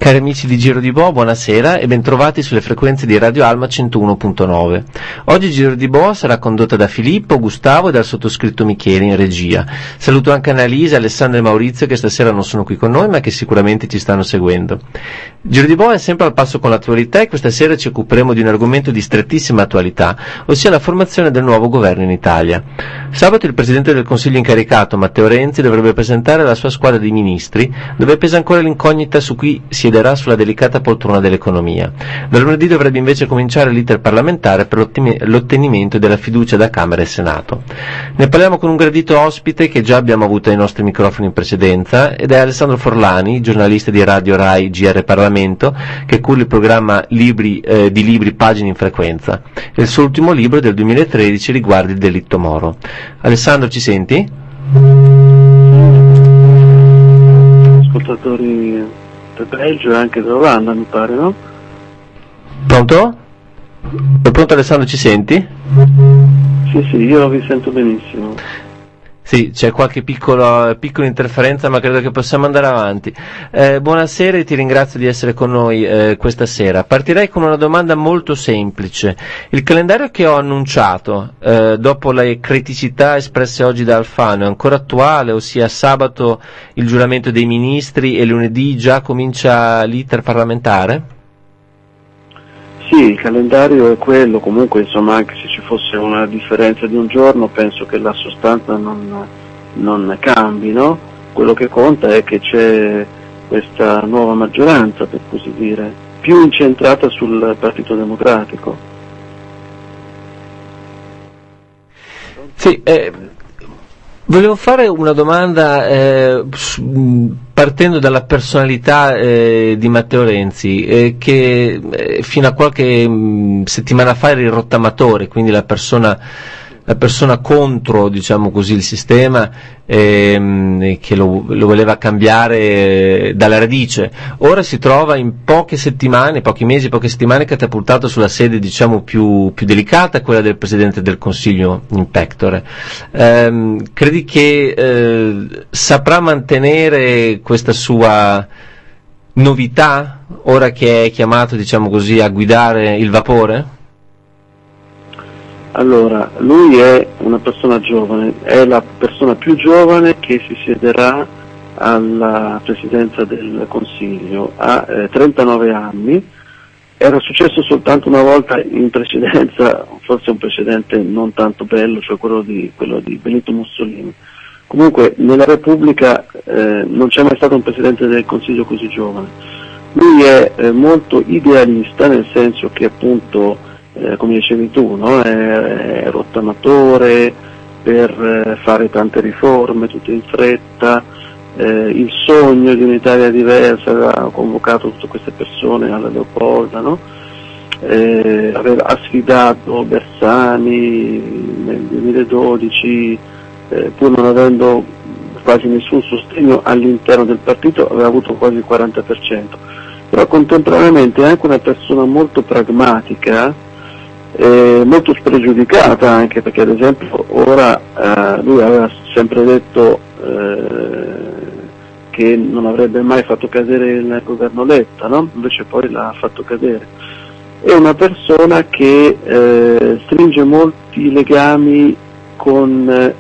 Cari amici di Giro di Boa, buonasera e bentrovati sulle frequenze di Radio Alma 101.9. Oggi Giro di Boa sarà condotta da Filippo, Gustavo e dal sottoscritto Michele in regia. Saluto anche Annalisa, Alessandro e Maurizio che stasera non sono qui con noi ma che sicuramente ci stanno seguendo. Giro di Boa è sempre al passo con l'attualità e questa sera ci occuperemo di un argomento di strettissima attualità, ossia la formazione del nuovo governo in Italia. Sabato il Presidente del Consiglio incaricato, Matteo Renzi, dovrebbe presentare la sua squadra di ministri, dove pesa ancora l'incognita su cui siederà sulla delicata poltrona dell'economia. Dal lunedì dovrebbe invece cominciare l'iter parlamentare per l'ottenimento della fiducia da Camera e Senato. Ne parliamo con un gradito ospite che già abbiamo avuto ai nostri microfoni in precedenza ed è Alessandro Forlani, giornalista di Radio Rai GR Parlamento, che cura il programma di libri Pagine in Frequenza. Il suo ultimo libro del 2013 riguarda il delitto Moro. Alessandro, ci senti? Ascoltatori del Belgio e anche dell'Olanda, mi pare, no? Pronto? È pronto Alessandro, ci senti? Sì, io vi sento benissimo. Sì, c'è qualche piccola interferenza, ma credo che possiamo andare avanti. Buonasera e ti ringrazio di essere con noi questa sera. Partirei con una domanda molto semplice. Il calendario che ho annunciato, dopo le criticità espresse oggi da Alfano, è ancora attuale, ossia sabato il giuramento dei ministri e lunedì già comincia l'iter parlamentare? Sì, il calendario è quello, comunque insomma anche se ci fosse una differenza di un giorno penso che la sostanza non cambi, no? Quello che conta è che c'è questa nuova maggioranza, per così dire, più incentrata sul Partito Democratico. Sì, volevo fare una domanda partendo dalla personalità di Matteo Renzi, che fino a qualche settimana fa era il rottamatore, quindi la persona contro, diciamo così, il sistema, che lo voleva cambiare dalla radice. Ora si trova in pochi mesi, poche settimane catapultato sulla sede, diciamo, più delicata, quella del Presidente del Consiglio in pectore. Credi che saprà mantenere questa sua novità ora che è chiamato, diciamo così, a guidare il vapore? Allora, lui è una persona giovane, è la persona più giovane che si siederà alla presidenza del Consiglio, ha 39 anni, era successo soltanto una volta in precedenza, forse un precedente non tanto bello, cioè quello di Benito Mussolini. Comunque nella Repubblica non c'è mai stato un Presidente del Consiglio così giovane. Lui è molto idealista, nel senso che appunto, come dicevi tu, no? È rottamatore per fare tante riforme, tutte in fretta, il sogno di un'Italia diversa, aveva convocato tutte queste persone alla Leopolda, no? Ha sfidato Bersani nel 2012, pur non avendo quasi nessun sostegno all'interno del partito, aveva avuto quasi il 40%, però contemporaneamente è anche una persona molto pragmatica, molto spregiudicata anche, perché ad esempio ora lui aveva sempre detto che non avrebbe mai fatto cadere il governo Letta, no? Invece poi l'ha fatto cadere. È una persona che stringe molti legami con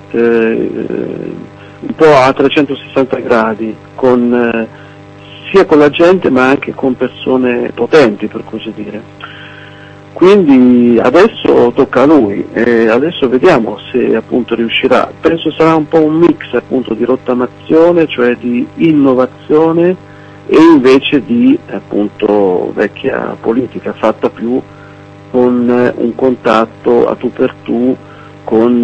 un po' a 360 gradi, sia con la gente ma anche con persone potenti, per così dire. Quindi adesso tocca a lui, adesso vediamo se appunto riuscirà. Penso sarà un po' un mix appunto di rottamazione, cioè di innovazione, e invece di appunto vecchia politica fatta più con un contatto a tu per tu con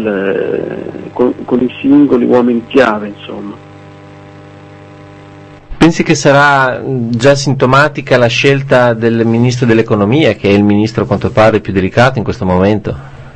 i singoli uomini chiave, insomma. Pensi che sarà già sintomatica la scelta del Ministro dell'Economia, che è il ministro a quanto pare più delicato in questo momento?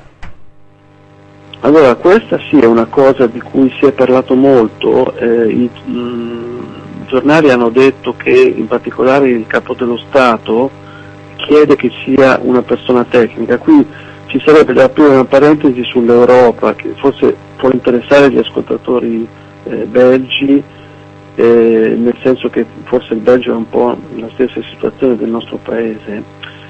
Allora, questa sì è una cosa di cui si è parlato molto, i giornali hanno detto che in particolare il Capo dello Stato chiede che sia una persona tecnica. Qui ci sarebbe da aprire una parentesi sull'Europa, che forse può interessare gli ascoltatori belgi, nel senso che forse il Belgio è un po' la stessa situazione del nostro paese.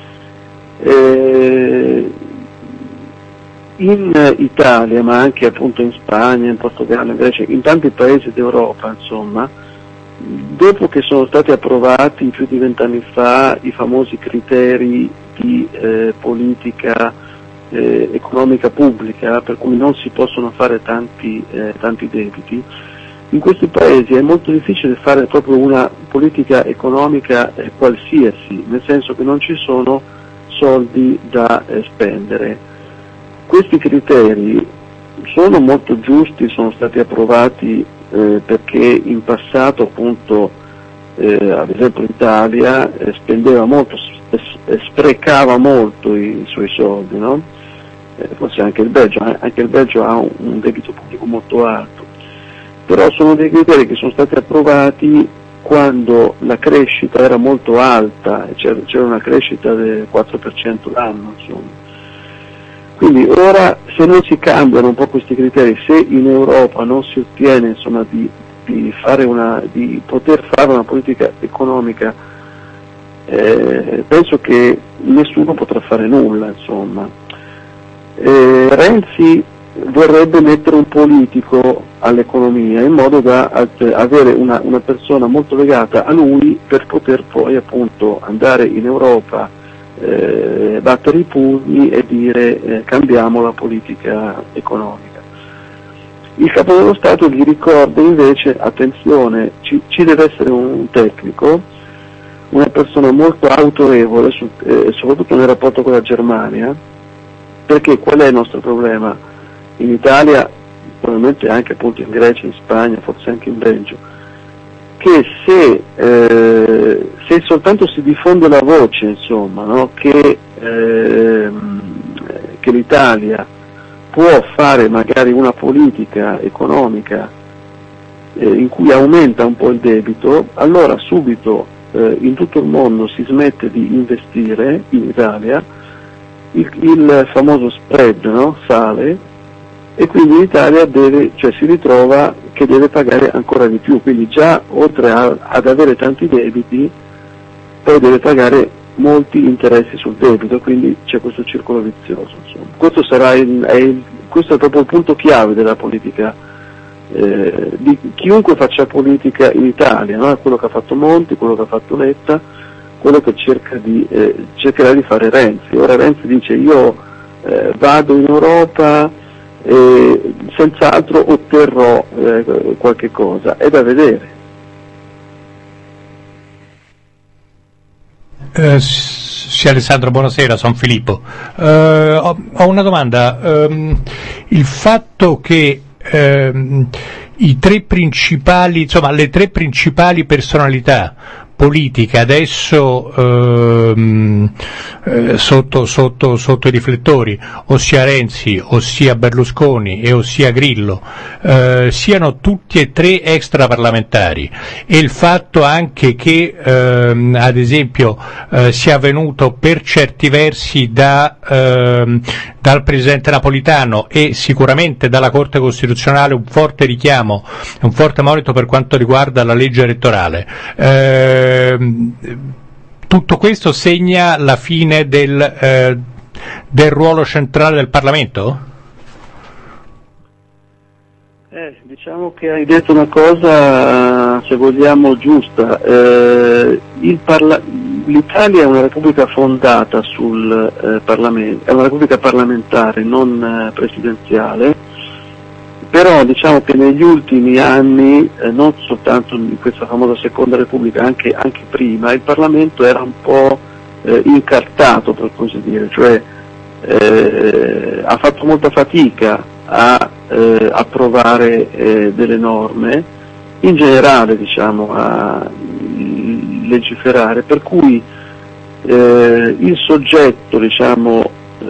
In Italia, ma anche appunto in Spagna, in Portogallo, in Grecia, in tanti paesi d'Europa, insomma, dopo che sono stati approvati più di 20 anni fa i famosi criteri di politica economica pubblica, per cui non si possono fare tanti debiti, in questi paesi è molto difficile fare proprio una politica economica qualsiasi, nel senso che non ci sono soldi da spendere. Questi criteri sono molto giusti, sono stati approvati perché in passato appunto ad esempio l'Italia spendeva molto, sprecava molto i suoi soldi, no? Forse anche il Belgio ha un debito pubblico molto alto, però sono dei criteri che sono stati approvati quando la crescita era molto alta, c'era una crescita del 4% l'anno, insomma. Quindi ora, se non si cambiano un po' questi criteri, se in Europa non si ottiene insomma di poter fare una politica economica, penso che nessuno potrà fare nulla, insomma. Renzi vorrebbe mettere un politico all'economia in modo da avere una persona molto legata a lui per poter poi appunto andare in Europa, battere i pugni e dire cambiamo la politica economica. Il Capo dello Stato gli ricorda invece, attenzione, ci deve essere un tecnico, una persona molto autorevole, soprattutto nel rapporto con la Germania, perché qual è il nostro problema? In Italia, probabilmente anche appunto in Grecia, in Spagna, forse anche in Belgio, che se soltanto si diffonde la voce, insomma, no? che l'Italia può fare magari una politica economica in cui aumenta un po' il debito, allora subito in tutto il mondo si smette di investire in Italia, il famoso spread, no? Sale, e quindi l'Italia si ritrova che deve pagare ancora di più, quindi già oltre ad avere tanti debiti poi deve pagare molti interessi sul debito, quindi c'è questo circolo vizioso, insomma. Questo è proprio il punto chiave della politica di chiunque faccia politica in Italia, no? Quello che ha fatto Monti, quello che ha fatto Letta, quello che cercherà di fare Renzi. Ora Renzi dice io vado in Europa e senz'altro otterrò qualche cosa, è da vedere. Sì, Alessandro, buonasera, sono Filippo. Ho una domanda. Il fatto che i tre principali, insomma, le tre principali personalità politiche adesso sotto i riflettori, ossia Renzi, ossia Berlusconi e ossia Grillo, siano tutti e tre extraparlamentari, e il fatto anche che ad esempio sia venuto per certi versi dal Presidente Napolitano e sicuramente dalla Corte Costituzionale un forte richiamo, un forte monito per quanto riguarda la legge elettorale. Tutto questo segna la fine del ruolo centrale del Parlamento? Diciamo che hai detto una cosa, se vogliamo, giusta. L'Italia è una repubblica fondata sul Parlamento, è una repubblica parlamentare, non presidenziale. Però diciamo che negli ultimi anni, non soltanto in questa famosa seconda repubblica, anche prima, il Parlamento era un po' incartato, per così dire, cioè ha fatto molta fatica a approvare delle norme, in generale diciamo a legiferare, per cui il soggetto diciamo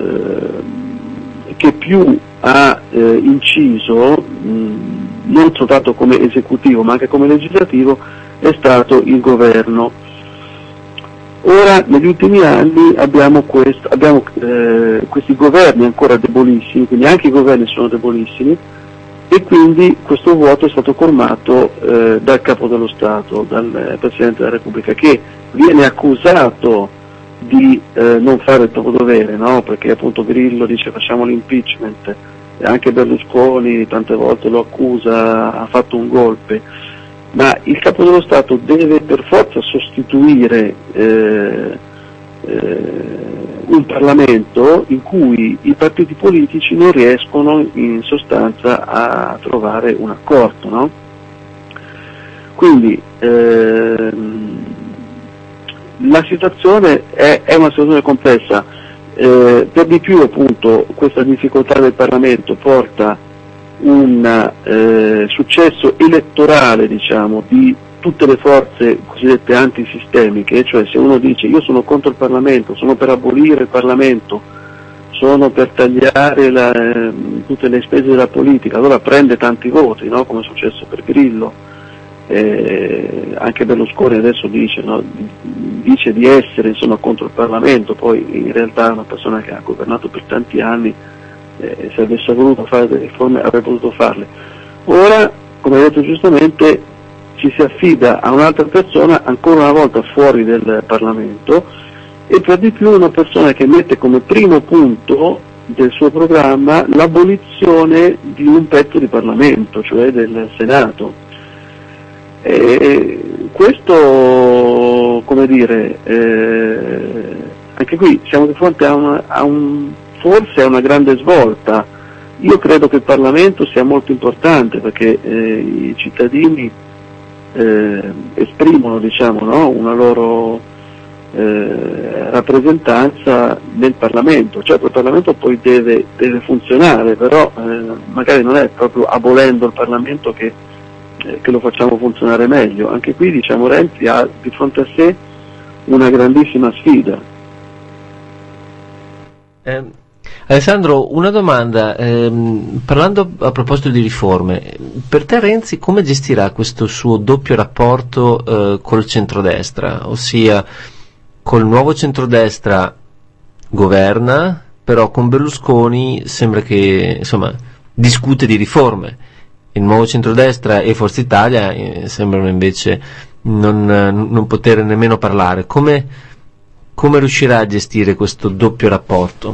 che più ha inciso non soltanto come esecutivo ma anche come legislativo è stato il governo. Ora negli ultimi anni abbiamo questi governi ancora debolissimi, quindi anche i governi sono debolissimi, e quindi questo vuoto è stato colmato dal Capo dello Stato, dal Presidente della Repubblica, che viene accusato di non fare il proprio dovere, no? Perché appunto Grillo dice facciamo l'impeachment, e anche Berlusconi tante volte lo accusa, ha fatto un golpe, ma il Capo dello Stato deve per forza sostituire un Parlamento in cui i partiti politici non riescono in sostanza a trovare un accordo, no? Quindi la situazione è una situazione complessa, per di più appunto questa difficoltà del Parlamento porta un successo elettorale, diciamo, di tutte le forze cosiddette antisistemiche, cioè se uno dice io sono contro il Parlamento, sono per abolire il Parlamento, sono per tagliare tutte le spese della politica, allora prende tanti voti, no? Come è successo per Grillo. Anche Berlusconi adesso dice, no? Dice di essere insomma contro il Parlamento, poi in realtà è una persona che ha governato per tanti anni, se avesse voluto fare delle riforme avrebbe potuto farle. Ora, come hai detto giustamente, ci si affida a un'altra persona ancora una volta fuori del Parlamento, e per di più una persona che mette come primo punto del suo programma l'abolizione di un pezzo di Parlamento, cioè del Senato. Questo, come dire, anche qui siamo di fronte forse a una grande svolta. Io credo che il Parlamento sia molto importante perché i cittadini esprimono, diciamo, no? Una loro rappresentanza nel Parlamento. Certo, il Parlamento poi deve funzionare, però magari non è proprio abolendo il Parlamento che lo facciamo funzionare meglio. Anche qui, diciamo, Renzi ha di fronte a sé una grandissima sfida. Alessandro, una domanda, parlando a proposito di riforme, per te Renzi come gestirà questo suo doppio rapporto col centrodestra? Ossia, col nuovo centrodestra governa, però con Berlusconi sembra che insomma discute di riforme. Il nuovo centrodestra e Forza Italia sembrano invece non poter nemmeno parlare. Come riuscirà a gestire questo doppio rapporto?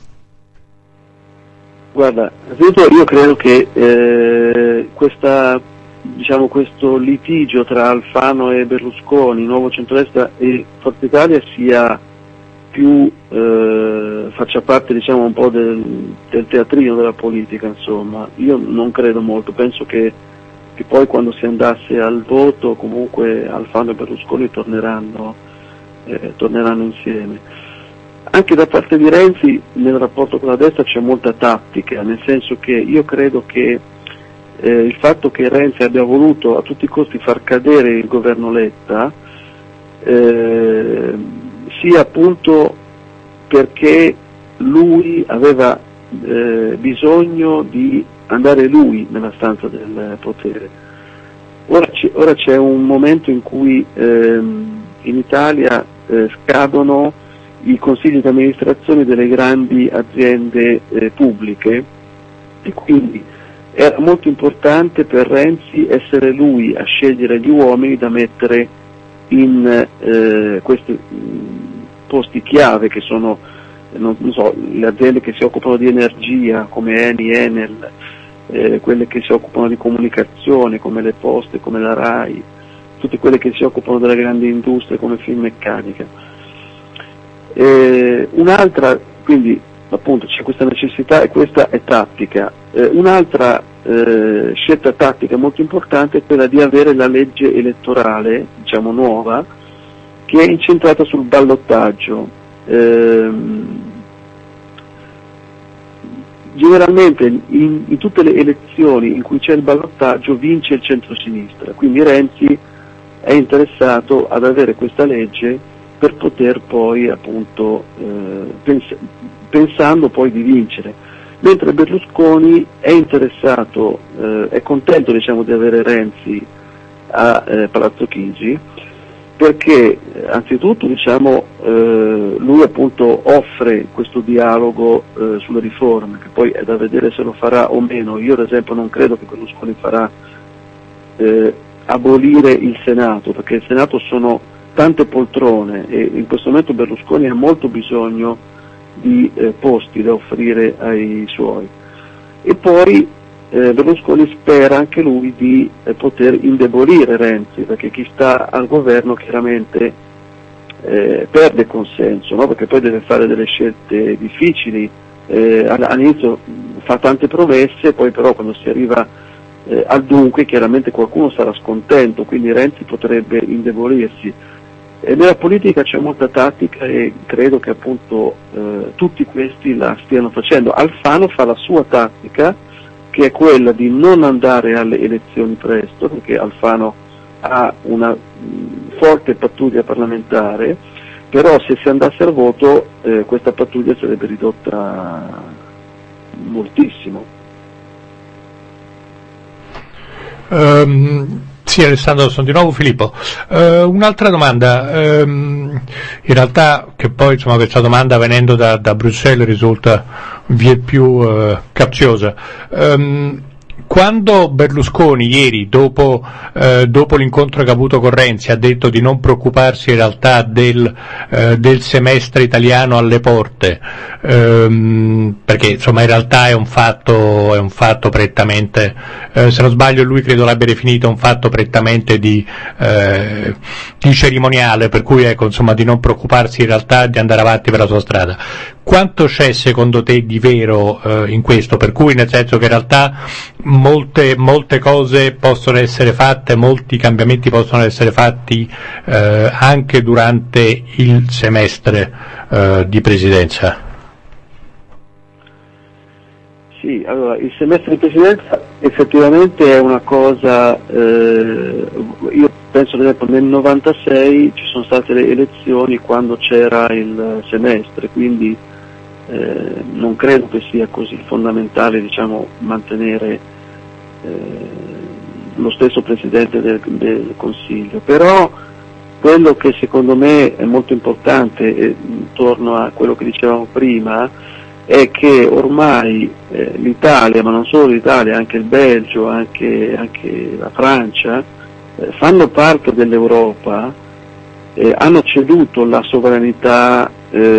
Guarda, innanzitutto io credo che questo litigio tra Alfano e Berlusconi, nuovo centrodestra e Forza Italia sia più faccia parte, diciamo, un po' del teatrino della politica, insomma. Io non credo molto, penso che poi quando si andasse al voto comunque Alfano e Berlusconi torneranno insieme. Anche da parte di Renzi nel rapporto con la destra c'è molta tattica, nel senso che io credo che il fatto che Renzi abbia voluto a tutti i costi far cadere il governo Letta sia appunto perché lui aveva bisogno di andare lui nella stanza del potere. Ora c'è un momento in cui in Italia scadono i consigli di amministrazione delle grandi aziende pubbliche, e quindi era molto importante per Renzi essere lui a scegliere gli uomini da mettere in questi posti chiave, che sono le aziende che si occupano di energia come Eni, Enel, quelle che si occupano di comunicazione come le Poste, come la RAI, tutte quelle che si occupano della grande industria come Finmeccanica. Un'altra, quindi appunto c'è questa necessità, e questa è tattica. Un'altra scelta tattica molto importante è quella di avere la legge elettorale, diciamo nuova, che è incentrata sul ballottaggio. Generalmente in tutte le elezioni in cui c'è il ballottaggio vince il centro-sinistra, quindi Renzi è interessato ad avere questa legge per poter poi appunto pensando poi di vincere, mentre Berlusconi è interessato, è contento, diciamo, di avere Renzi a Palazzo Chigi, perché anzitutto lui appunto offre questo dialogo sulle riforme, che poi è da vedere se lo farà o meno. Io ad esempio non credo che Berlusconi farà abolire il Senato, perché il Senato sono tante poltrone e in questo momento Berlusconi ha molto bisogno di posti da offrire ai suoi. E poi Berlusconi spera anche lui di poter indebolire Renzi, perché chi sta al governo chiaramente perde consenso, no? Perché poi deve fare delle scelte difficili, all'inizio fa tante promesse, poi però quando si arriva al dunque chiaramente qualcuno sarà scontento, quindi Renzi potrebbe indebolirsi. E nella politica c'è molta tattica e credo che appunto tutti questi la stiano facendo. Alfano fa la sua tattica, che è quella di non andare alle elezioni presto, perché Alfano ha una forte pattuglia parlamentare, però se si andasse al voto questa pattuglia sarebbe ridotta moltissimo. Sì, Alessandro, sono di nuovo Filippo. Un'altra domanda, in realtà, che poi insomma questa domanda venendo da Bruxelles risulta vieppiù capziosa. Quando Berlusconi ieri, dopo l'incontro che ha avuto con Renzi, ha detto di non preoccuparsi in realtà del semestre italiano alle porte, perché insomma in realtà è un fatto prettamente, se non sbaglio lui credo l'abbia definito un fatto prettamente di cerimoniale, per cui ecco insomma di non preoccuparsi in realtà di andare avanti per la sua strada. Quanto c'è secondo te di vero in questo? Per cui nel senso che in realtà molte cose possono essere fatte, molti cambiamenti possono essere fatti anche durante il semestre di presidenza. Sì, allora il semestre di presidenza effettivamente è una cosa, io penso ad esempio nel 96 ci sono state le elezioni quando c'era il semestre, quindi non credo che sia così fondamentale mantenere lo stesso Presidente del Consiglio, però quello che secondo me è molto importante, e torno a quello che dicevamo prima, è che ormai l'Italia, ma non solo l'Italia, anche il Belgio, anche la Francia, fanno parte dell'Europa, hanno ceduto la sovranità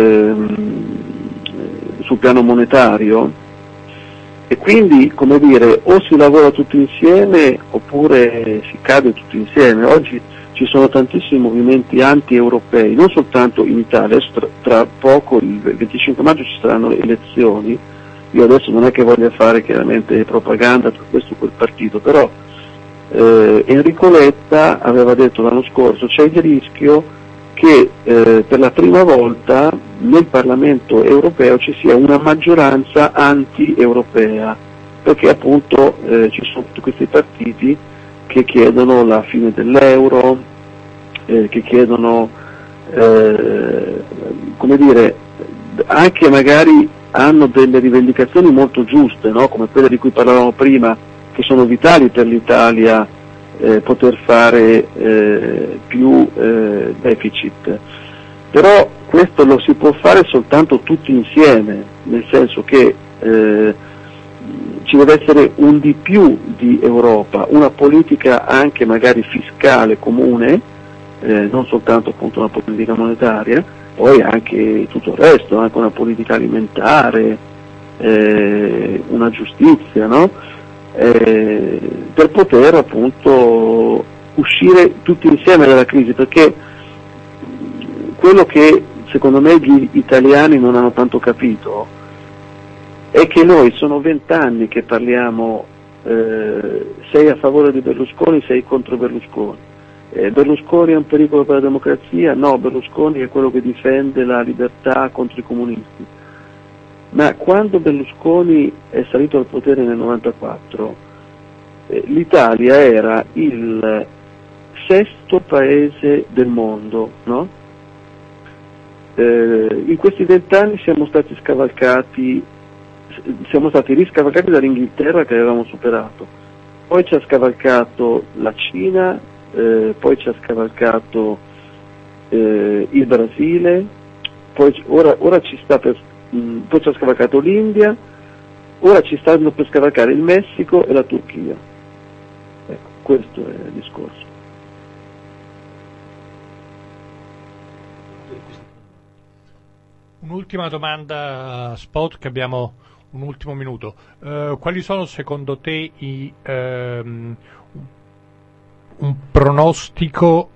sul piano monetario e quindi, come dire, o si lavora tutti insieme oppure si cade tutti insieme. Oggi ci sono tantissimi movimenti anti-europei, non soltanto in Italia, tra poco, il 25 maggio ci saranno le elezioni. Io adesso non è che voglia fare chiaramente propaganda tra questo o quel partito, però Enrico Letta aveva detto l'anno scorso c'è il rischio che per la prima volta nel Parlamento europeo ci sia una maggioranza anti-europea, perché appunto ci sono tutti questi partiti che chiedono la fine dell'euro, che chiedono, come dire, anche magari hanno delle rivendicazioni molto giuste, no? Come quelle di cui parlavamo prima, che sono vitali per l'Italia, poter fare più deficit. Però questo lo si può fare soltanto tutti insieme, nel senso che ci deve essere un di più di Europa, una politica anche magari fiscale comune, non soltanto appunto una politica monetaria, poi anche tutto il resto, anche una politica alimentare, una giustizia, no? Per poter appunto uscire tutti insieme dalla crisi, perché quello che secondo me gli italiani non hanno tanto capito è che noi sono 20 anni che parliamo, sei a favore di Berlusconi, sei contro Berlusconi, Berlusconi è un pericolo per la democrazia, no, Berlusconi è quello che difende la libertà contro i comunisti. Ma quando Berlusconi è salito al potere nel 94, l'Italia era il 6º paese del mondo, no? In questi 20 anni siamo stati riscavalcati dall'Inghilterra che avevamo superato, poi ci ha scavalcato la Cina, poi ci ha scavalcato il Brasile, poi ora ci sta poi ci ha scavalcato l'India, ora ci stanno per scavalcare il Messico e la Turchia. Ecco, questo è il discorso. Un'ultima domanda spot, che abbiamo un ultimo minuto. Quali sono secondo te un pronostico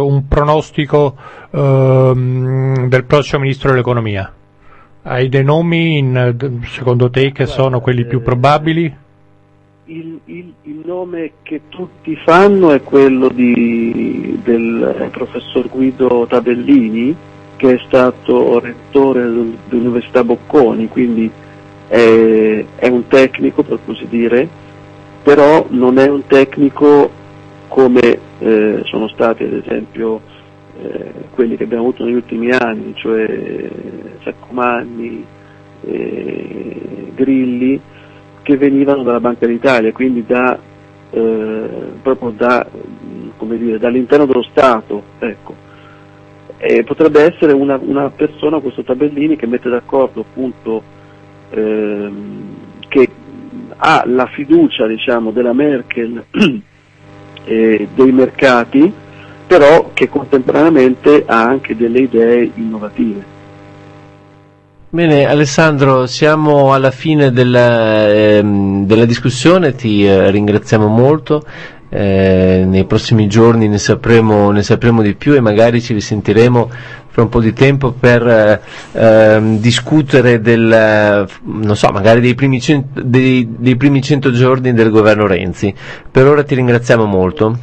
del prossimo ministro dell'economia? Hai dei nomi secondo te che sono quelli più probabili? Il nome che tutti fanno è quello del professor Guido Tabellini, che è stato rettore dell'Università Bocconi, quindi è un tecnico, per così dire, però non è un tecnico come sono stati ad esempio quelli che abbiamo avuto negli ultimi anni, cioè Saccomanni, Grilli, che venivano dalla Banca d'Italia, quindi proprio dall'interno dello Stato, ecco. Potrebbe essere una persona, questo Tabellini, che mette d'accordo appunto, che ha la fiducia, diciamo, della Merkel e dei mercati, però che contemporaneamente ha anche delle idee innovative. Bene, Alessandro, siamo alla fine della discussione, ti ringraziamo molto. Nei prossimi giorni ne sapremo di più e magari ci risentiremo fra un po' di tempo per discutere magari dei primi 100 giorni del governo Renzi. Per ora ti ringraziamo molto.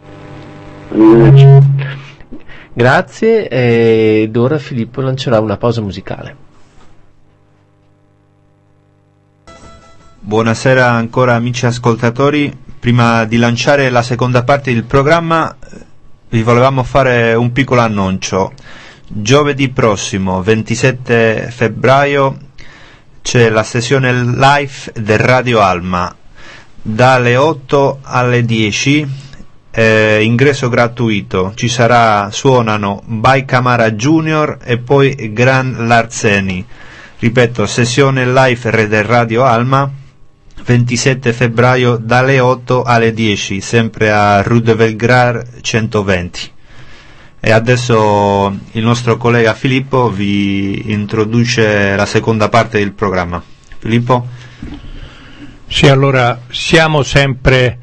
Grazie, ed ora Filippo lancerà una pausa musicale. Buonasera ancora amici ascoltatori. Prima di lanciare la seconda parte del programma vi volevamo fare un piccolo annuncio. Giovedì prossimo, 27 febbraio, c'è la sessione live del Radio Alma dalle 8 alle 10, ingresso gratuito. Suonano By Camara Junior e poi Gran Larzeni. Ripeto, sessione live del Radio Alma, 27 febbraio dalle 8 alle 10, sempre a Rue de Belgrade 120. E adesso il nostro collega Filippo vi introduce la seconda parte del programma. Filippo? Sì, allora siamo sempre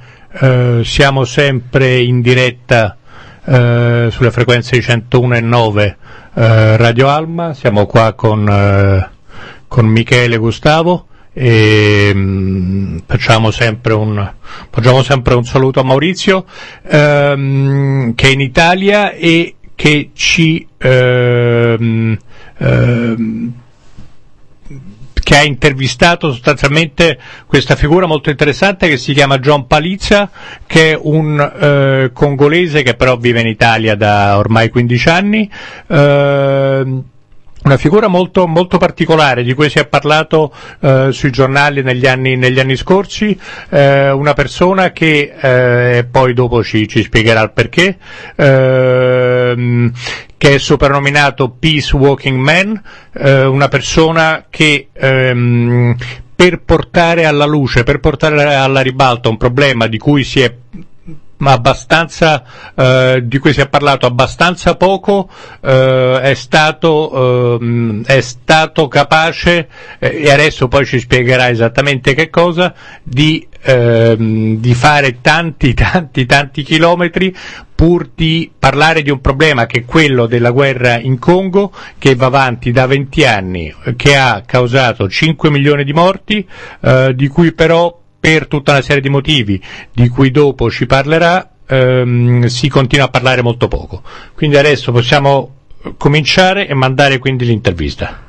in diretta sulle frequenze di 101.9 Radio Alma. Siamo qua con Michele e Gustavo. E facciamo sempre un saluto a Maurizio, che è in Italia e che che ha intervistato sostanzialmente questa figura molto interessante che si chiama John Palizza, che è un congolese che però vive in Italia da ormai 15 anni. Una figura molto, molto particolare, di cui si è parlato sui giornali negli anni scorsi, una persona che poi dopo ci spiegherà il perché, che è soprannominato Peace Walking Man, una persona che per portare alla luce, per portare alla ribalta un problema di cui si è parlato abbastanza poco, è stato capace, e adesso poi ci spiegherà esattamente che cosa, di fare tanti chilometri pur di parlare di un problema che è quello della guerra in Congo, che va avanti da 20 anni, che ha causato 5 milioni di morti, di cui però, per tutta una serie di motivi di cui dopo ci parlerà, si continua a parlare molto poco. Quindi adesso possiamo cominciare e mandare quindi l'intervista.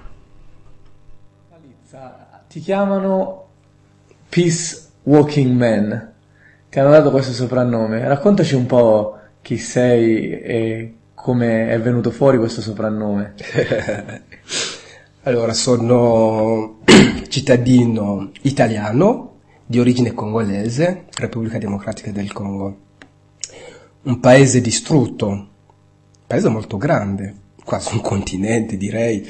Ti chiamano Peace Walking Man, che hanno dato questo soprannome. Raccontaci un po' chi sei e come è venuto fuori questo soprannome. Allora, sono cittadino italiano di origine congolese, Repubblica Democratica del Congo, un paese distrutto paese molto grande, quasi un continente direi,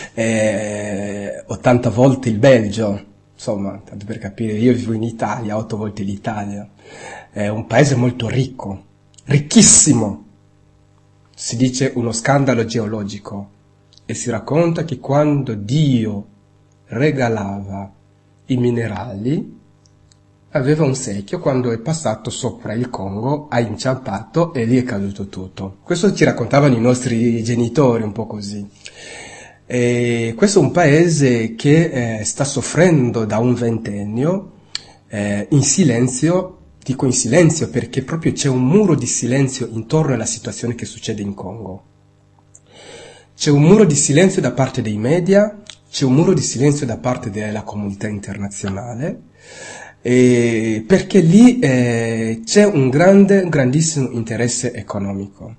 80 volte il Belgio, insomma, tanto per capire, io vivo in Italia, 8 volte l'Italia, è un paese molto ricco, ricchissimo, si dice uno scandalo geologico, e si racconta che quando Dio regalava i minerali, aveva un secchio, quando è passato sopra il Congo, ha inciampato e lì è caduto tutto. Questo ci raccontavano i nostri genitori, un po' così. E questo è un paese che sta soffrendo da un ventennio in silenzio, dico in silenzio perché proprio c'è un muro di silenzio intorno alla situazione che succede in Congo. C'è un muro di silenzio da parte dei media, c'è un muro di silenzio da parte della comunità internazionale, perché lì c'è un grandissimo interesse economico.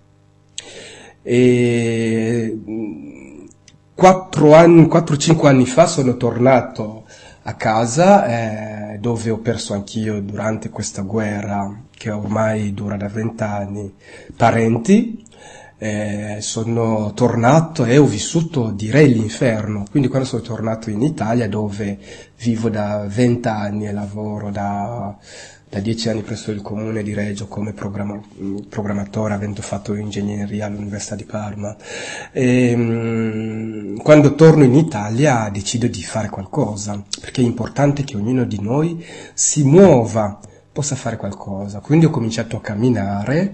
4-5 anni fa sono tornato a casa, dove ho perso anch'io durante questa guerra che ormai dura da 20 anni, parenti. Sono tornato e ho vissuto, direi, l'inferno. Quindi quando sono tornato in Italia, dove vivo da 20 anni e lavoro da 10 anni presso il comune di Reggio come programmatore, avendo fatto ingegneria all'Università di Parma, quando torno in Italia decido di fare qualcosa, perché è importante che ognuno di noi si muova, possa fare qualcosa. Quindi ho cominciato a camminare,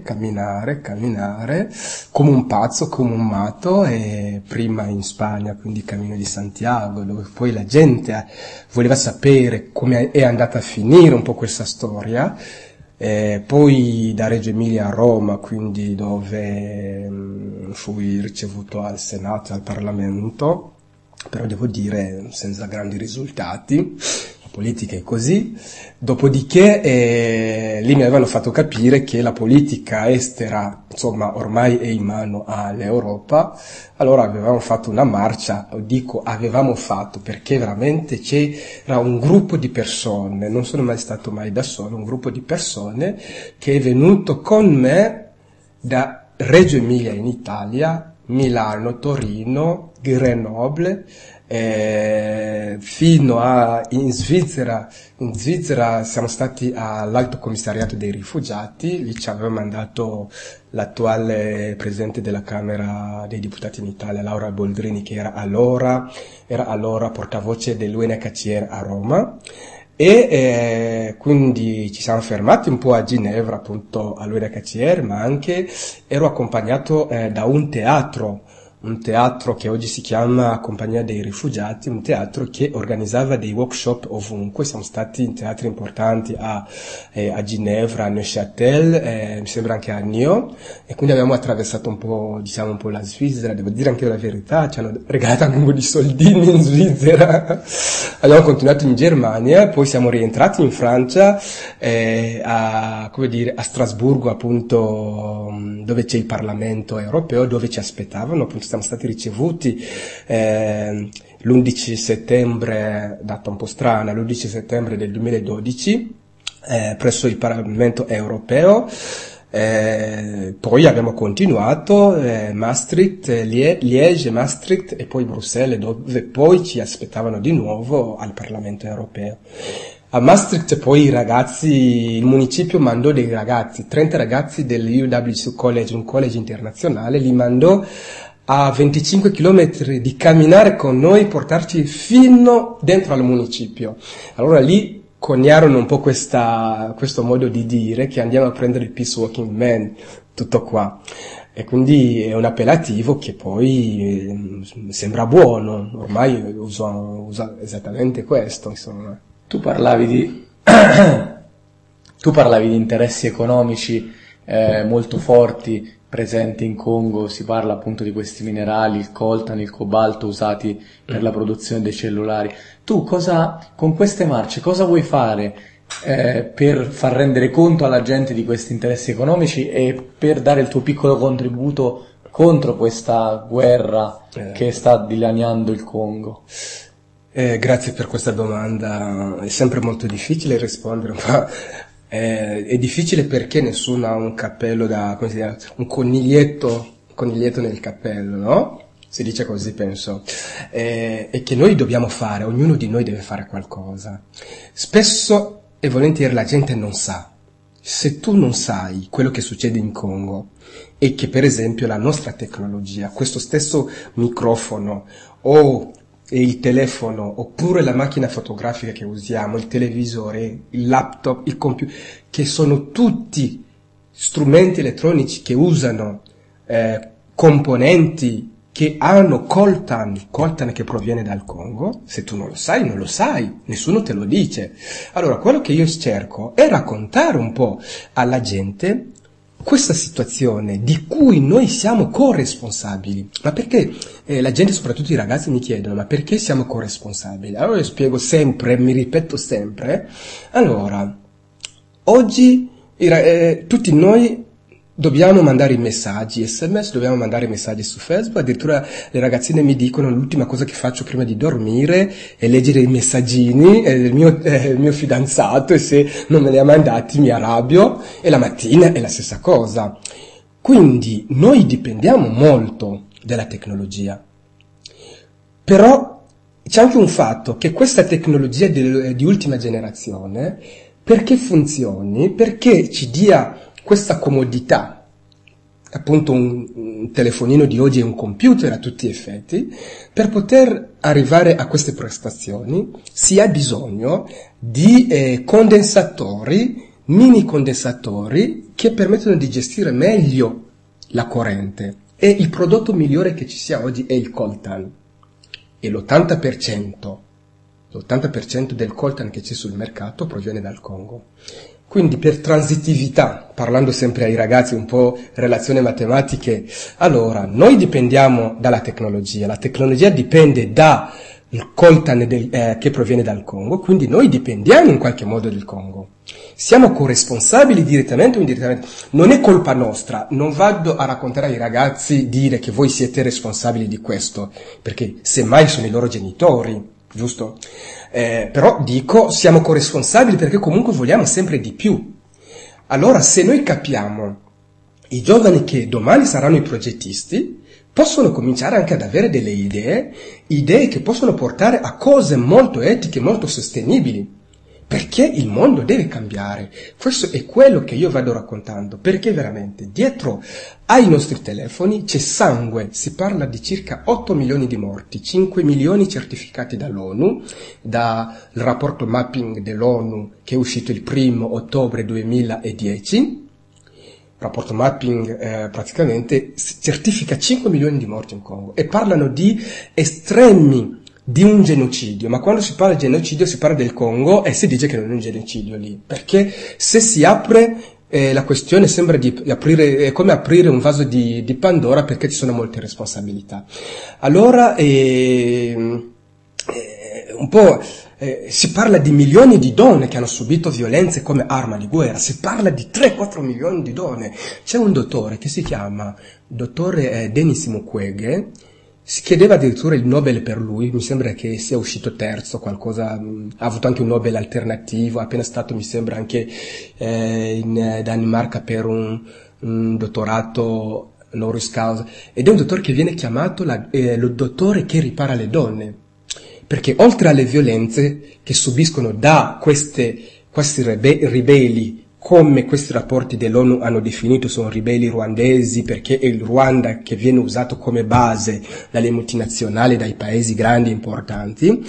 come un pazzo, come un matto, e prima in Spagna, quindi il Cammino di Santiago, dove poi la gente voleva sapere come è andata a finire un po' questa storia, poi da Reggio Emilia a Roma, quindi dove fui ricevuto al Senato e al Parlamento, però devo dire senza grandi risultati. Politica è così. Dopodiché lì mi avevano fatto capire che la politica estera, insomma, ormai è in mano all'Europa. Allora avevamo fatto una marcia, dico avevamo fatto perché veramente c'era un gruppo di persone, non sono mai stato mai da solo, un gruppo di persone che è venuto con me da Reggio Emilia in Italia, Milano, Torino, Grenoble, fino a in Svizzera siamo stati all'Alto Commissariato dei Rifugiati, lì ci aveva mandato l'attuale presidente della Camera dei Deputati in Italia, Laura Boldrini, che era allora portavoce dell'UNHCR a Roma, e quindi ci siamo fermati un po' a Ginevra, appunto all'UNHCR, ma anche ero accompagnato da un teatro che oggi si chiama Compagnia dei Rifugiati, un teatro che organizzava dei workshop ovunque. Siamo stati in teatri importanti a Ginevra, a Neuchâtel, mi sembra anche a Nyon, e quindi abbiamo attraversato un po' la Svizzera. Devo dire anche la verità, ci hanno regalato anche un po' di soldini in Svizzera. Abbiamo continuato in Germania, poi siamo rientrati in Francia, a Strasburgo, appunto, dove c'è il Parlamento europeo, dove ci aspettavano. Appunto siamo stati ricevuti l'11 settembre, data un po' strana, l'11 settembre del 2012, presso il Parlamento europeo. Poi abbiamo continuato Maastricht, Liège, Maastricht e poi Bruxelles, dove poi ci aspettavano di nuovo al Parlamento europeo. A Maastricht poi il municipio mandò dei ragazzi, 30 ragazzi dell'UWC College, un college internazionale, li mandò a 25 chilometri di camminare con noi, portarci fino dentro al municipio. Allora lì coniarono un po' questo modo di dire che andiamo a prendere il Peace Walking Man, tutto qua. E quindi è un appellativo che poi sembra buono, ormai usa esattamente questo, insomma. Tu parlavi di interessi economici molto forti presenti in Congo, si parla appunto di questi minerali, il coltan, il cobalto usati per la produzione dei cellulari. Tu con queste marce, cosa vuoi fare per far rendere conto alla gente di questi interessi economici e per dare il tuo piccolo contributo contro questa guerra che sta dilaniando il Congo? Grazie per questa domanda, è sempre molto difficile rispondere, ma è difficile perché nessuno ha un cappello un coniglietto coniglietto nel cappello, no? Si dice così, penso, e che noi dobbiamo fare, ognuno di noi deve fare qualcosa. Spesso e volentieri la gente non sa. Se tu non sai quello che succede in Congo e che per esempio la nostra tecnologia, questo stesso microfono o il telefono oppure la macchina fotografica che usiamo, il televisore, il laptop, il computer, che sono tutti strumenti elettronici che usano componenti che hanno coltan che proviene dal Congo, se tu non lo sai, non lo sai, nessuno te lo dice. Allora, quello che io cerco è raccontare un po' alla gente questa situazione di cui noi siamo corresponsabili. Ma perché la gente, soprattutto i ragazzi, mi chiedono, ma perché siamo corresponsabili? Allora io spiego sempre, mi ripeto sempre. Allora, oggi tutti noi dobbiamo mandare i messaggi SMS, dobbiamo mandare i messaggi su Facebook, addirittura le ragazzine mi dicono l'ultima cosa che faccio prima di dormire è leggere i messaggini del mio fidanzato e se non me li ha mandati mi arrabbio, e la mattina è la stessa cosa. Quindi noi dipendiamo molto dalla tecnologia, però c'è anche un fatto che questa tecnologia di ultima generazione, perché funzioni, perché ci dia questa comodità, appunto un telefonino di oggi è un computer a tutti gli effetti, per poter arrivare a queste prestazioni si ha bisogno di condensatori, mini condensatori che permettono di gestire meglio la corrente, e il prodotto migliore che ci sia oggi è il coltan, e l'80% del coltan che c'è sul mercato proviene dal Congo. Quindi per transitività, parlando sempre ai ragazzi un po' relazioni matematiche, allora noi dipendiamo dalla tecnologia, la tecnologia dipende dal coltan che proviene dal Congo, quindi noi dipendiamo in qualche modo del Congo. Siamo corresponsabili direttamente o indirettamente, non è colpa nostra, non vado a raccontare ai ragazzi dire che voi siete responsabili di questo, perché semmai sono i loro genitori, giusto? Però dico, siamo corresponsabili perché comunque vogliamo sempre di più. Allora, se noi capiamo i giovani che domani saranno i progettisti, possono cominciare anche ad avere delle idee che possono portare a cose molto etiche, molto sostenibili, perché il mondo deve cambiare. Questo è quello che io vado raccontando, perché veramente dietro ai nostri telefoni c'è sangue, si parla di circa 8 milioni di morti, 5 milioni certificati dall'ONU, dal rapporto mapping dell'ONU che è uscito il 1° ottobre 2010, rapporto mapping praticamente certifica 5 milioni di morti in Congo, e parlano di estremi di un genocidio, ma quando si parla di genocidio si parla del Congo e si dice che non è un genocidio lì, perché se si apre la questione sembra di aprire, è come aprire un vaso di Pandora, perché ci sono molte responsabilità. Allora un po' si parla di milioni di donne che hanno subito violenze come arma di guerra, si parla di 3-4 milioni di donne. C'è un dottore che si chiama dottore Denis Mukwege, si chiedeva addirittura il Nobel per lui, mi sembra che sia uscito terzo, qualcosa, ha avuto anche un Nobel alternativo, è appena stato mi sembra anche in Danimarca per un dottorato honoris causa, ed è un dottore che viene chiamato lo dottore che ripara le donne, perché oltre alle violenze che subiscono da questi ribelli, come questi rapporti dell'ONU hanno definito, sono ribelli ruandesi, perché è il Ruanda che viene usato come base dalle multinazionali, dai paesi grandi e importanti,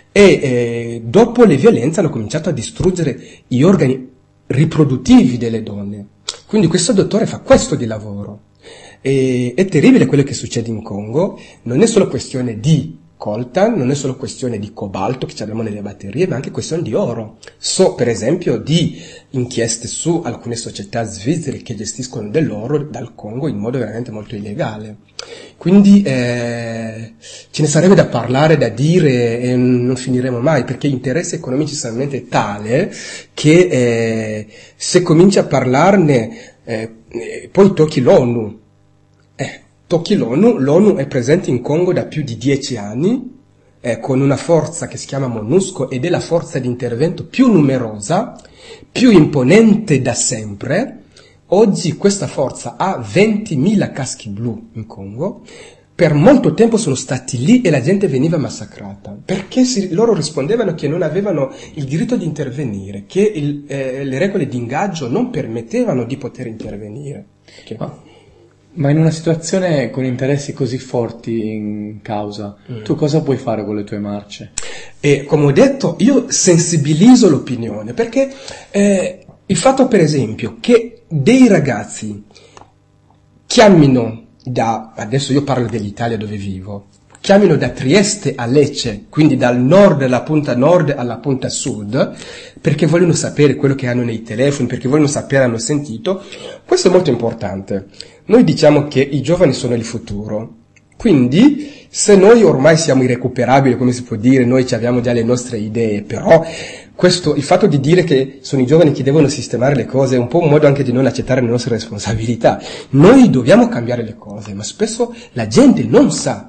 e dopo le violenze hanno cominciato a distruggere gli organi riproduttivi delle donne. Quindi questo dottore fa questo di lavoro. E è terribile quello che succede in Congo, non è solo questione di coltan, non è solo questione di cobalto che abbiamo nelle batterie, ma anche questione di oro. So per esempio di inchieste su alcune società svizzere che gestiscono dell'oro dal Congo in modo veramente molto illegale. Quindi ce ne sarebbe da parlare, da dire, e non finiremo mai, perché l'interesse economico è talmente tale che se cominci a parlarne poi tocchi l'ONU. L'ONU è presente in Congo da più di 10 anni, con una forza che si chiama MONUSCO, ed è la forza di intervento più numerosa, più imponente da sempre, Oggi questa forza ha 20.000 caschi blu in Congo. Per molto tempo sono stati lì e la gente veniva massacrata, perché loro rispondevano che non avevano il diritto di intervenire, che le regole di ingaggio non permettevano di poter intervenire. Ma in una situazione con interessi così forti in causa, tu cosa puoi fare con le tue marce? E come ho detto, io sensibilizzo l'opinione, perché il fatto per esempio che dei ragazzi chiamino adesso io parlo dell'Italia dove vivo, chiamino da Trieste a Lecce, quindi dal nord, dalla punta nord alla punta sud, perché vogliono sapere quello che hanno nei telefoni, perché vogliono sapere, hanno sentito. Questo è molto importante. Noi diciamo che i giovani sono il futuro, quindi se noi ormai siamo irrecuperabili, come si può dire, noi abbiamo già le nostre idee, però il fatto di dire che sono i giovani che devono sistemare le cose è un po' un modo anche di non accettare le nostre responsabilità. Noi dobbiamo cambiare le cose, ma spesso la gente non sa.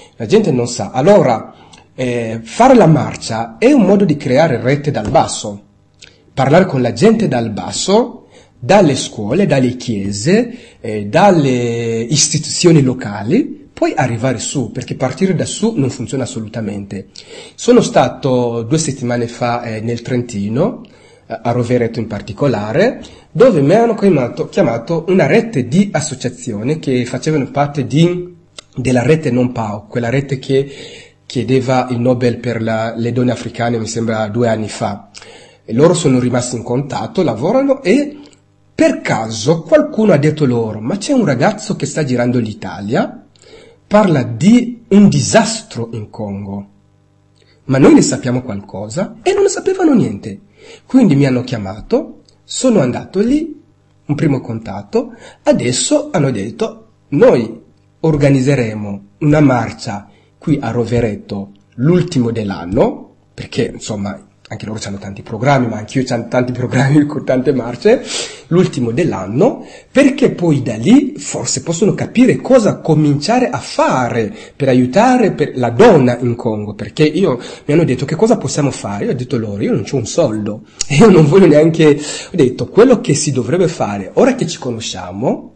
Allora, fare la marcia è un modo di creare rete dal basso, parlare con la gente dal basso, dalle scuole, dalle chiese, dalle istituzioni locali, poi arrivare su, perché partire da su non funziona assolutamente. Sono stato 2 settimane fa nel Trentino, a Rovereto in particolare, dove mi hanno chiamato una rete di associazioni che facevano parte della rete Non Pau, quella rete che chiedeva il Nobel per le donne africane, mi sembra 2 anni fa. E loro sono rimasti in contatto, lavorano e per caso qualcuno ha detto loro: ma c'è un ragazzo che sta girando l'Italia, parla di un disastro in Congo, ma noi ne sappiamo qualcosa, e non ne sapevano niente. Quindi mi hanno chiamato, sono andato lì, un primo contatto, adesso hanno detto: noi organizzeremo una marcia qui a Rovereto l'ultimo dell'anno, perché insomma anche loro hanno tanti programmi, ma anch'io ho tanti programmi con tante marce, l'ultimo dell'anno, perché poi da lì forse possono capire cosa cominciare a fare per aiutare la donna in Congo, perché mi hanno detto: che cosa possiamo fare? Io ho detto loro: io non c'ho un soldo, e io non voglio neanche, ho detto quello che si dovrebbe fare, ora che ci conosciamo,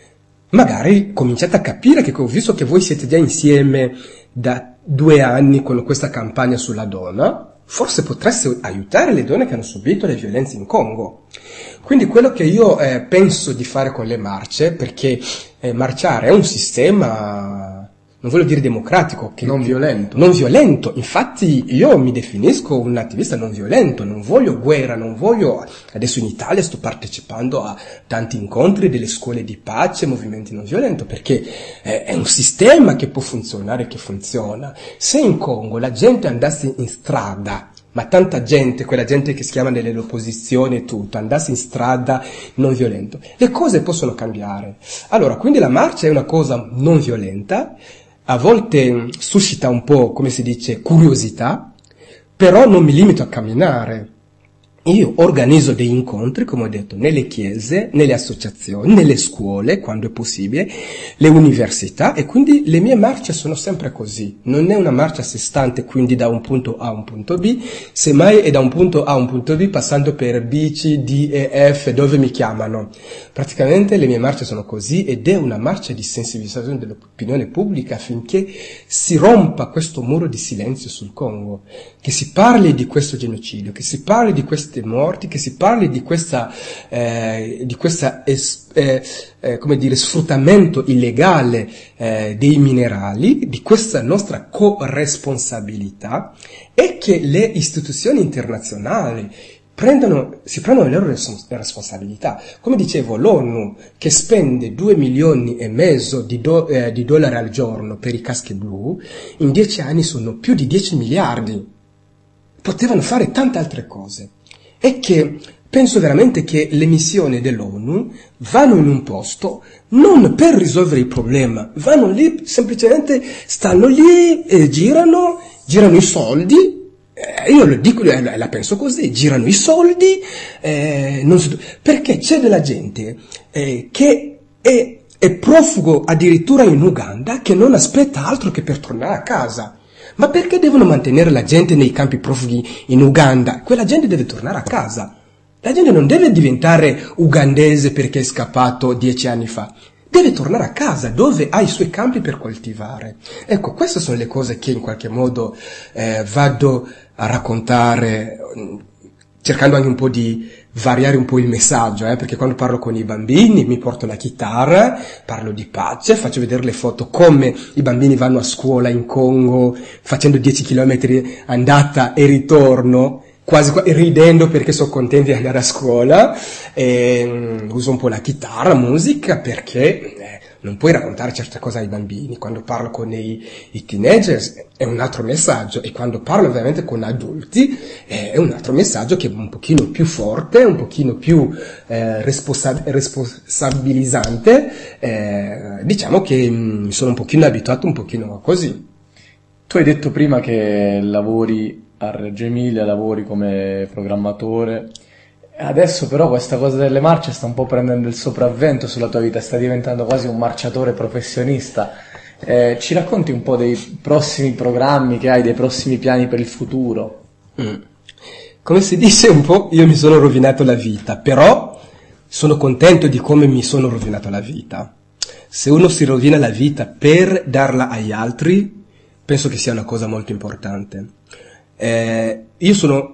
magari cominciate a capire che, visto che voi siete già insieme da 2 anni con questa campagna sulla donna, forse potreste aiutare le donne che hanno subito le violenze in Congo. Quindi quello che io penso di fare con le marce, perché marciare è un sistema, non voglio dire democratico, non violento. Infatti io mi definisco un attivista non violento, non voglio guerra, adesso in Italia sto partecipando a tanti incontri delle scuole di pace, movimenti non violenti, perché è un sistema che può funzionare, che funziona. Se in Congo la gente andasse in strada, ma tanta gente, quella gente che si chiama nell'opposizione e tutto, andasse in strada non violento, le cose possono cambiare. Allora, quindi la marcia è una cosa non violenta, a volte suscita un po', come si dice, curiosità, però non mi limito a camminare. Io organizzo dei incontri, come ho detto, nelle chiese, nelle associazioni, nelle scuole, quando è possibile, le università, e quindi le mie marce sono sempre così. Non è una marcia a sé stante, quindi da un punto A a un punto B, semmai è da un punto A a un punto B, passando per B, C, D e F, dove mi chiamano. Praticamente le mie marce sono così, ed è una marcia di sensibilizzazione dell'opinione pubblica affinché si rompa questo muro di silenzio sul Congo, che si parli di questo genocidio, che si parli di queste morti, che si parli di questa come dire, sfruttamento illegale dei minerali, di questa nostra corresponsabilità, e che le istituzioni internazionali si prendono le loro responsabilità. Come dicevo, l'ONU, che spende 2,5 milioni di dollari al giorno per i caschi blu, in 10 anni sono più di 10 miliardi. Potevano fare tante altre cose. E che penso veramente che le missioni dell'ONU vanno in un posto non per risolvere il problema, vanno lì, semplicemente stanno lì e girano i soldi. Io lo dico, la penso così: girano i soldi, perché c'è della gente che è profugo addirittura in Uganda, che non aspetta altro che per tornare a casa. Ma perché devono mantenere la gente nei campi profughi in Uganda? Quella gente deve tornare a casa. La gente non deve diventare ugandese perché è scappato 10 anni fa. Deve tornare a casa dove ha i suoi campi per coltivare. Ecco, queste sono le cose che in qualche modo vado a raccontare, cercando anche un po' di variare un po' il messaggio, perché quando parlo con i bambini mi porto la chitarra, parlo di pace, faccio vedere le foto come i bambini vanno a scuola in Congo facendo 10 chilometri andata e ritorno, quasi ridendo perché sono contenti di andare a scuola, uso un po' la chitarra, musica, perché non puoi raccontare certe cose ai bambini. Quando parlo con i teenagers è un altro messaggio, e quando parlo veramente con adulti è un altro messaggio che è un pochino più forte, un pochino più responsabilizzante. Diciamo che mi sono un pochino abituato un pochino così. Tu hai detto prima che lavori a Reggio Emilia, lavori come programmatore. Adesso però questa cosa delle marce sta un po' prendendo il sopravvento sulla tua vita, stai diventando quasi un marciatore professionista. Ci racconti un po' dei prossimi programmi che hai, dei prossimi piani per il futuro? Come si dice un po', io mi sono rovinato la vita, però sono contento di come mi sono rovinato la vita. Se uno si rovina la vita per darla agli altri, penso che sia una cosa molto importante. Io sono...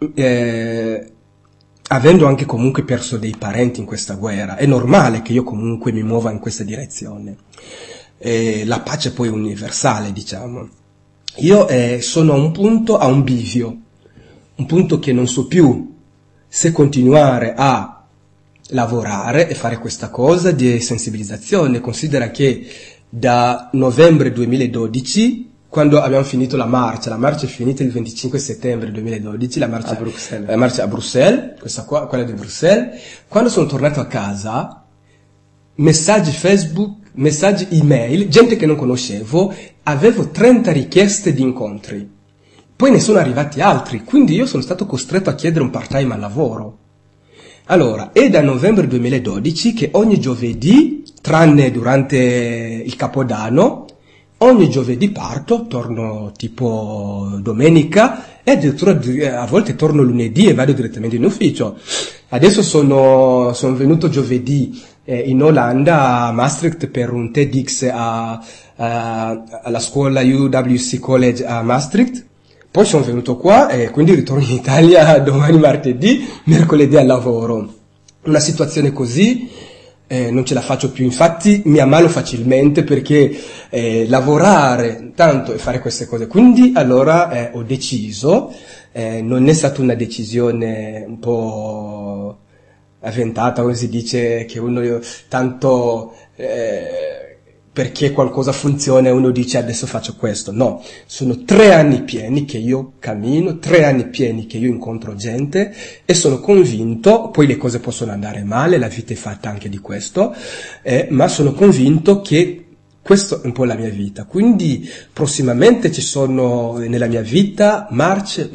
avendo anche comunque perso dei parenti in questa guerra, è normale che io comunque mi muova in questa direzione. La pace poi è universale, diciamo. Io sono a un punto, a un bivio, un punto che non so più se continuare a lavorare e fare questa cosa di sensibilizzazione. Considera che da novembre 2012, quando abbiamo finito la marcia è finita il 25 settembre 2012, la marcia a Bruxelles, questa qua, quella di Bruxelles. Quando sono tornato a casa, messaggi Facebook, messaggi email, gente che non conoscevo, avevo 30 richieste di incontri. Poi ne sono arrivati altri, quindi io sono stato costretto a chiedere un part-time al lavoro. Allora, è da novembre 2012 che ogni giovedì, tranne durante il Capodanno, ogni giovedì parto, torno tipo domenica e addirittura a volte torno lunedì e vado direttamente in ufficio. Adesso sono venuto giovedì in Olanda, a Maastricht, per un TEDx alla scuola UWC College a Maastricht. Poi sono venuto qua e quindi ritorno in Italia domani martedì, mercoledì al lavoro. Una situazione così non ce la faccio più, infatti mi ammalo facilmente perché lavorare tanto e fare queste cose. Quindi allora ho deciso, non è stata una decisione un po' avventata, come si dice, che uno tanto perché qualcosa funziona e uno dice adesso faccio questo. No, sono 3 anni pieni che io cammino, 3 anni pieni che io incontro gente e sono convinto, poi le cose possono andare male, la vita è fatta anche di questo, ma sono convinto che questo è un po' la mia vita. Quindi prossimamente ci sono nella mia vita marce.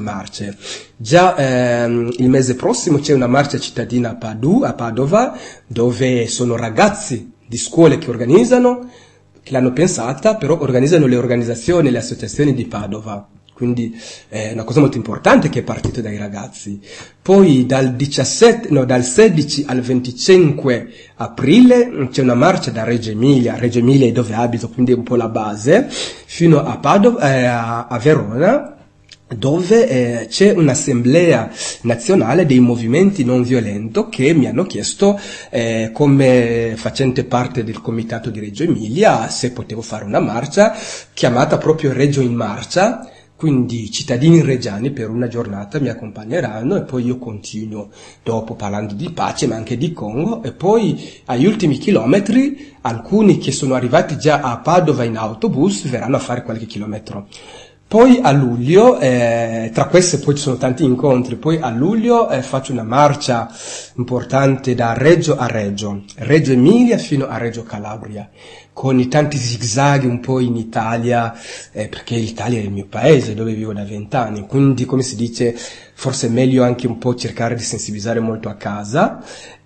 Già il mese prossimo c'è una marcia cittadina a Padova, dove sono ragazzi di scuole che organizzano, che l'hanno pensata, però organizzano le organizzazioni, le associazioni di Padova. Quindi è una cosa molto importante che è partita dai ragazzi. Poi dal 16 al 25 aprile c'è una marcia da Reggio Emilia è dove abito, quindi è un po' la base, fino a Padova, a Verona, dove c'è un'assemblea nazionale dei movimenti non violenti che mi hanno chiesto, come facente parte del comitato di Reggio Emilia, se potevo fare una marcia chiamata proprio Reggio in Marcia. Quindi cittadini reggiani per una giornata mi accompagneranno e poi io continuo dopo parlando di pace ma anche di Congo, e poi agli ultimi chilometri alcuni che sono arrivati già a Padova in autobus verranno a fare qualche chilometro. Poi a luglio, tra queste poi ci sono tanti incontri, poi a luglio faccio una marcia importante da Reggio a Reggio Emilia fino a Reggio Calabria, con i tanti zigzag un po' in Italia, perché l'Italia è il mio paese dove vivo da 20 anni, quindi come si dice forse è meglio anche un po' cercare di sensibilizzare molto a casa.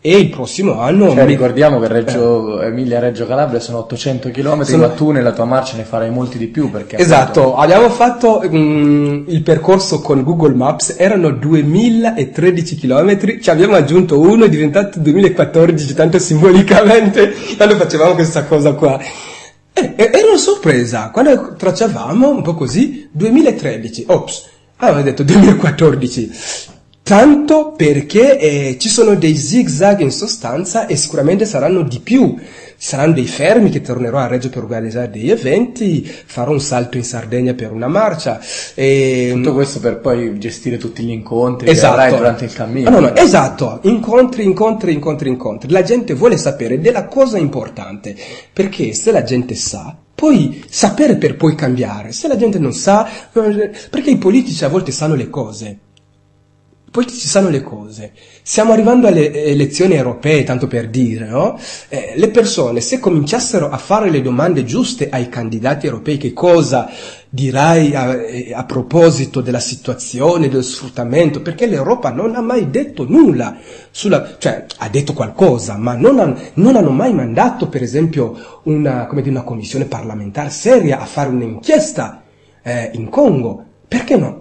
e il prossimo anno... Cioè, ricordiamo che Reggio Emilia-Reggio Calabria sono 800 km, ma tu nella tua marcia ne farai molti di più, perché... Esatto, abbiamo fatto il percorso con Google Maps, erano 2013 km, ci abbiamo aggiunto uno, è diventato 2014, tanto simbolicamente, quando facevamo questa cosa qua. Era una sorpresa, quando tracciavamo un po' così, 2013, avevo detto 2014, tanto perché ci sono dei zigzag in sostanza e sicuramente saranno di più. Ci saranno dei fermi che tornerò a Reggio per organizzare degli eventi, farò un salto in Sardegna per una marcia. Tutto questo per poi gestire tutti gli incontri che esatto. avrai durante il cammino. No, esatto, incontri. La gente vuole sapere della cosa importante, perché se la gente sa, poi sapere per poi cambiare. Se la gente non sa, perché i politici a volte sanno le cose. Poi ci sanno le cose. Stiamo arrivando alle elezioni europee, tanto per dire, no? Le persone, se cominciassero a fare le domande giuste ai candidati europei, che cosa dirai a proposito della situazione, del sfruttamento, perché l'Europa non ha mai detto nulla cioè ha detto qualcosa, ma non hanno mai mandato, per esempio, una commissione parlamentare seria a fare un'inchiesta in Congo. Perché no?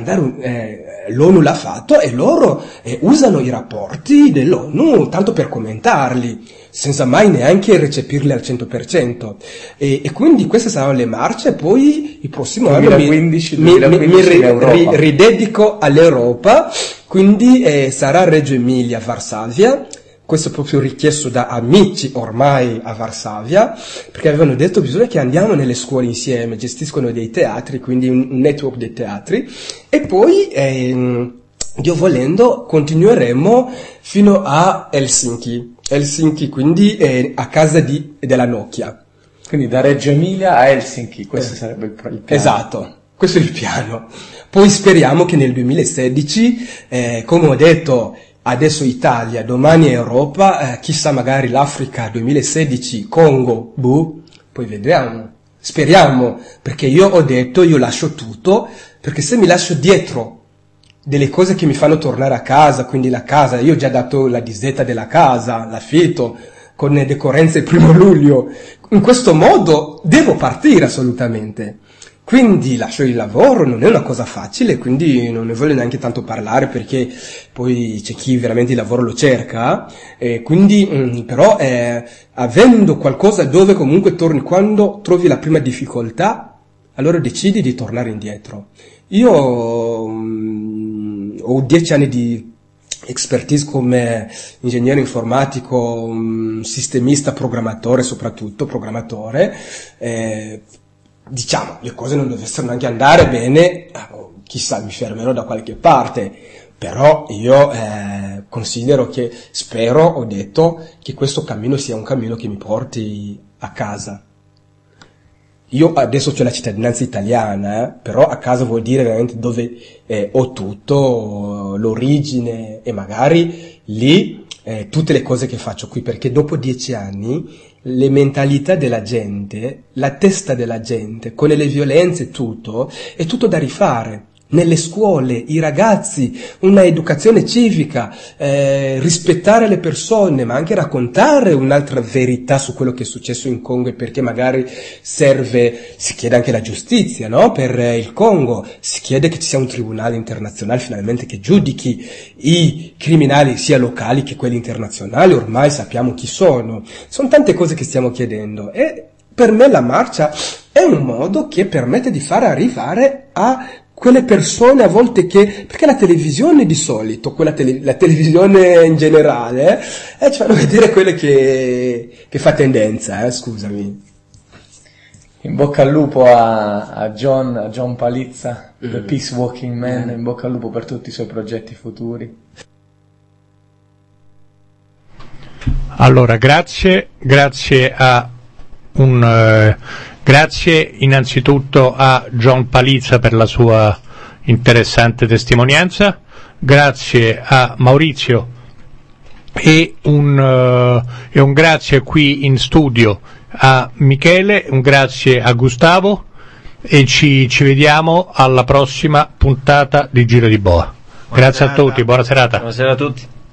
L'ONU l'ha fatto e loro usano i rapporti dell'ONU tanto per commentarli, senza mai neanche recepirli al 100%. E quindi queste saranno le marce, poi il prossimo 2015, anno mi ridedico all'Europa, quindi sarà Reggio Emilia, Varsavia. Questo è proprio richiesto da amici ormai a Varsavia, perché avevano detto bisogna che andiamo nelle scuole insieme, gestiscono dei teatri, quindi un network dei teatri, e poi, Dio volendo, continueremo fino a Helsinki, quindi a casa della Nokia. Quindi da Reggio Emilia a Helsinki, questo sarebbe il piano. Esatto, questo è il piano. Poi speriamo che nel 2016, come ho detto, adesso Italia, domani Europa, chissà magari l'Africa 2016, Congo, poi vedremo. Speriamo, perché io ho detto, io lascio tutto, perché se mi lascio dietro delle cose che mi fanno tornare a casa, quindi la casa, io ho già dato la disdetta della casa, l'affitto, con decorrenza il 1 luglio, in questo modo devo partire assolutamente. Quindi lascio il lavoro, non è una cosa facile, quindi non ne voglio neanche tanto parlare, perché poi c'è chi veramente il lavoro lo cerca, quindi però avendo qualcosa dove comunque torni, quando trovi la prima difficoltà, allora decidi di tornare indietro. Io ho 10 anni di expertise come ingegnere informatico, sistemista, programmatore, soprattutto programmatore. Diciamo, le cose non dovessero neanche andare bene, chissà, mi fermerò da qualche parte, però io considero che, ho detto, che questo cammino sia un cammino che mi porti a casa. Io adesso ho la cittadinanza italiana, però a casa vuol dire veramente dove ho tutto, l'origine, e magari lì tutte le cose che faccio qui, perché dopo 10 anni le mentalità della gente, la testa della gente, con le violenze, tutto, è tutto da rifare. Nelle scuole, i ragazzi, una educazione civica, rispettare le persone, ma anche raccontare un'altra verità su quello che è successo in Congo, e perché magari serve, si chiede anche la giustizia, no? Per il Congo, si chiede che ci sia un tribunale internazionale finalmente che giudichi i criminali sia locali che quelli internazionali, ormai sappiamo chi sono. Sono tante cose che stiamo chiedendo, e per me la marcia è un modo che permette di far arrivare a quelle persone a volte perché la televisione di solito, la televisione in generale, ci fanno vedere quelle che fa tendenza, scusami. In bocca al lupo a John Palizza, The Peace Walking Man, in bocca al lupo per tutti i suoi progetti futuri. Allora, grazie innanzitutto a John Palizza per la sua interessante testimonianza, grazie a Maurizio e un grazie qui in studio a Michele, un grazie a Gustavo, e ci vediamo alla prossima puntata di Giro di Boa. Grazie a tutti, buona serata. Buonasera a tutti.